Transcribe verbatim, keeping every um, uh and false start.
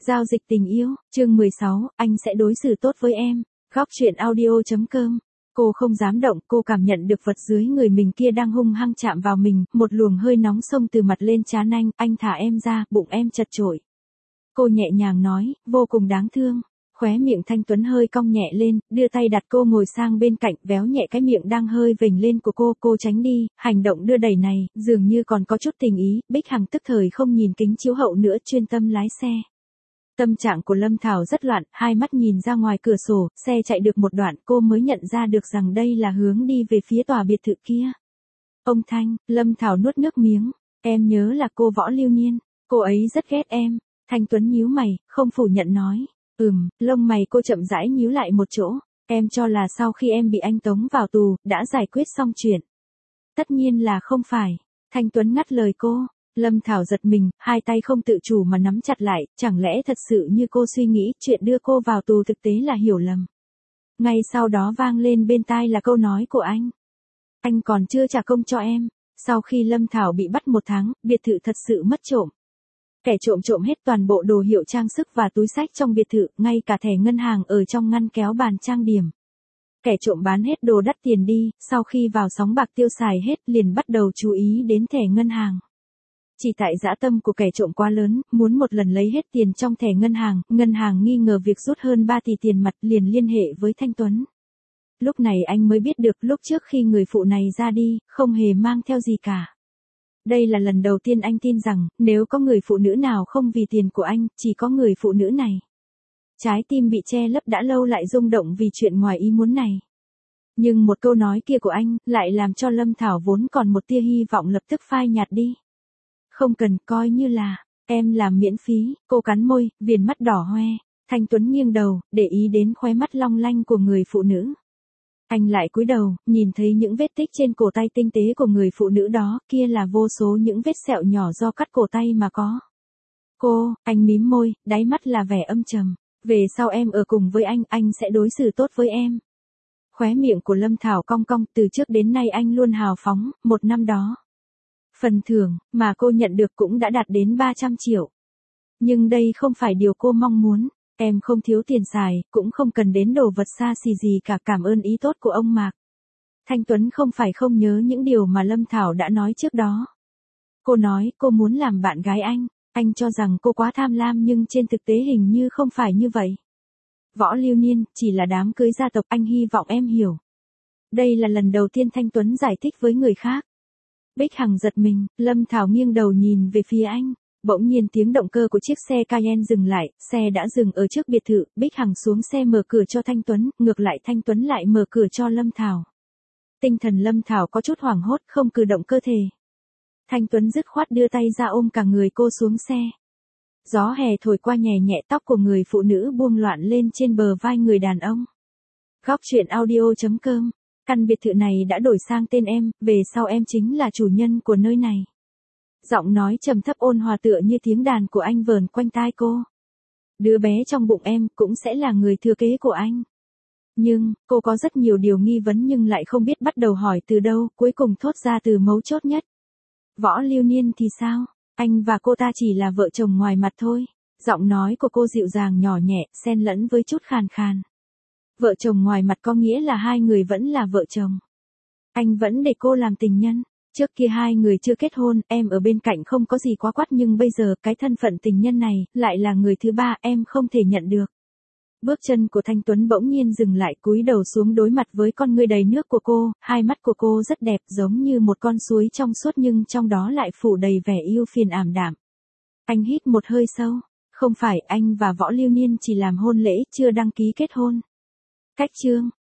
Giao dịch tình yêu, chương mười sáu, anh sẽ đối xử tốt với em. Góc truyện audio chấm com. Cô không dám động, cô cảm nhận được vật dưới người mình kia đang hung hăng chạm vào mình, một luồng hơi nóng xông từ mặt lên trán anh, anh thả em ra, bụng em chật chội. Cô nhẹ nhàng nói, vô cùng đáng thương. Khóe miệng Thanh Tuấn hơi cong nhẹ lên, đưa tay đặt cô ngồi sang bên cạnh, véo nhẹ cái miệng đang hơi vểnh lên của cô, cô tránh đi, hành động đưa đẩy này, dường như còn có chút tình ý, Bích Hằng tức thời không nhìn kính chiếu hậu nữa, chuyên tâm lái xe. Tâm trạng của Lâm Thảo rất loạn, hai mắt nhìn ra ngoài cửa sổ, xe chạy được một đoạn cô mới nhận ra được rằng đây là hướng đi về phía tòa biệt thự kia. Ông Thanh, Lâm Thảo nuốt nước miếng, em nhớ là cô Võ Lưu Niên, cô ấy rất ghét em. Thanh Tuấn nhíu mày, không phủ nhận nói, ừm, lông mày cô chậm rãi nhíu lại một chỗ, em cho là sau khi em bị anh tống vào tù, đã giải quyết xong chuyện. Tất nhiên là không phải, Thanh Tuấn ngắt lời cô. Lâm Thảo giật mình, hai tay không tự chủ mà nắm chặt lại, chẳng lẽ thật sự như cô suy nghĩ, chuyện đưa cô vào tù thực tế là hiểu lầm. Ngay sau đó vang lên bên tai là câu nói của anh. Anh còn chưa trả công cho em. Sau khi Lâm Thảo bị bắt một tháng, biệt thự thật sự mất trộm. Kẻ trộm trộm hết toàn bộ đồ hiệu trang sức và túi xách trong biệt thự, ngay cả thẻ ngân hàng ở trong ngăn kéo bàn trang điểm. Kẻ trộm bán hết đồ đắt tiền đi, sau khi vào sóng bạc tiêu xài hết liền bắt đầu chú ý đến thẻ ngân hàng. Chỉ tại dã tâm của kẻ trộm quá lớn, muốn một lần lấy hết tiền trong thẻ ngân hàng, ngân hàng nghi ngờ việc rút hơn ba tỷ tiền mặt liền liên hệ với Thanh Tuấn. Lúc này anh mới biết được lúc trước khi người phụ này ra đi, không hề mang theo gì cả. Đây là lần đầu tiên anh tin rằng, nếu có người phụ nữ nào không vì tiền của anh, chỉ có người phụ nữ này. Trái tim bị che lấp đã lâu lại rung động vì chuyện ngoài ý muốn này. Nhưng một câu nói kia của anh, lại làm cho Lâm Thảo vốn còn một tia hy vọng lập tức phai nhạt đi. Không cần, coi như là, em làm miễn phí, cô cắn môi, viền mắt đỏ hoe. Thanh Tuấn nghiêng đầu, để ý đến khóe mắt long lanh của người phụ nữ. Anh lại cúi đầu, nhìn thấy những vết tích trên cổ tay tinh tế của người phụ nữ đó, kia là vô số những vết sẹo nhỏ do cắt cổ tay mà có. Cô, anh mím môi, đáy mắt là vẻ âm trầm. Về sau em ở cùng với anh, anh sẽ đối xử tốt với em. Khóe miệng của Lâm Thảo cong cong, từ trước đến nay anh luôn hào phóng, một năm đó. Phần thưởng mà cô nhận được cũng đã đạt đến ba trăm triệu. Nhưng đây không phải điều cô mong muốn. Em không thiếu tiền xài, cũng không cần đến đồ vật xa xỉ gì cả, cảm ơn ý tốt của ông Mạc. Thanh Tuấn không phải không nhớ những điều mà Lâm Thảo đã nói trước đó. Cô nói cô muốn làm bạn gái anh. Anh cho rằng cô quá tham lam nhưng trên thực tế hình như không phải như vậy. Võ Lưu Niên, chỉ là đám cưới gia tộc, anh hy vọng em hiểu. Đây là lần đầu tiên Thanh Tuấn giải thích với người khác. Bích Hằng giật mình, Lâm Thảo nghiêng đầu nhìn về phía anh. Bỗng nhiên tiếng động cơ của chiếc xe Cayenne dừng lại, xe đã dừng ở trước biệt thự, Bích Hằng xuống xe mở cửa cho Thanh Tuấn, ngược lại Thanh Tuấn lại mở cửa cho Lâm Thảo. Tinh thần Lâm Thảo có chút hoảng hốt, không cử động cơ thể. Thanh Tuấn dứt khoát đưa tay ra ôm cả người cô xuống xe. Gió hè thổi qua nhẹ nhẹ, tóc của người phụ nữ buông loạn lên trên bờ vai người đàn ông. Góc truyện audio chấm com. Căn biệt thự này đã đổi sang tên em, về sau em chính là chủ nhân của nơi này. Giọng nói trầm thấp ôn hòa tựa như tiếng đàn của anh vờn quanh tai cô. Đứa bé trong bụng em cũng sẽ là người thừa kế của anh. Nhưng, cô có rất nhiều điều nghi vấn nhưng lại không biết bắt đầu hỏi từ đâu, cuối cùng thốt ra từ mấu chốt nhất. Võ Lưu Niên thì sao? Anh và cô ta chỉ là vợ chồng ngoài mặt thôi. Giọng nói của cô dịu dàng nhỏ nhẹ, xen lẫn với chút khàn khàn. Vợ chồng ngoài mặt có nghĩa là hai người vẫn là vợ chồng. Anh vẫn để cô làm tình nhân. Trước kia hai người chưa kết hôn, em ở bên cạnh không có gì quá quắt nhưng bây giờ cái thân phận tình nhân này, lại là người thứ ba, em không thể nhận được. Bước chân của Thanh Tuấn bỗng nhiên dừng lại, cúi đầu xuống đối mặt với con ngươi đầy nước của cô, hai mắt của cô rất đẹp giống như một con suối trong suốt nhưng trong đó lại phủ đầy vẻ yêu phiền ảm đạm. Anh hít một hơi sâu, không phải anh và Võ Lưu Niên chỉ làm hôn lễ, chưa đăng ký kết hôn. Cách chương.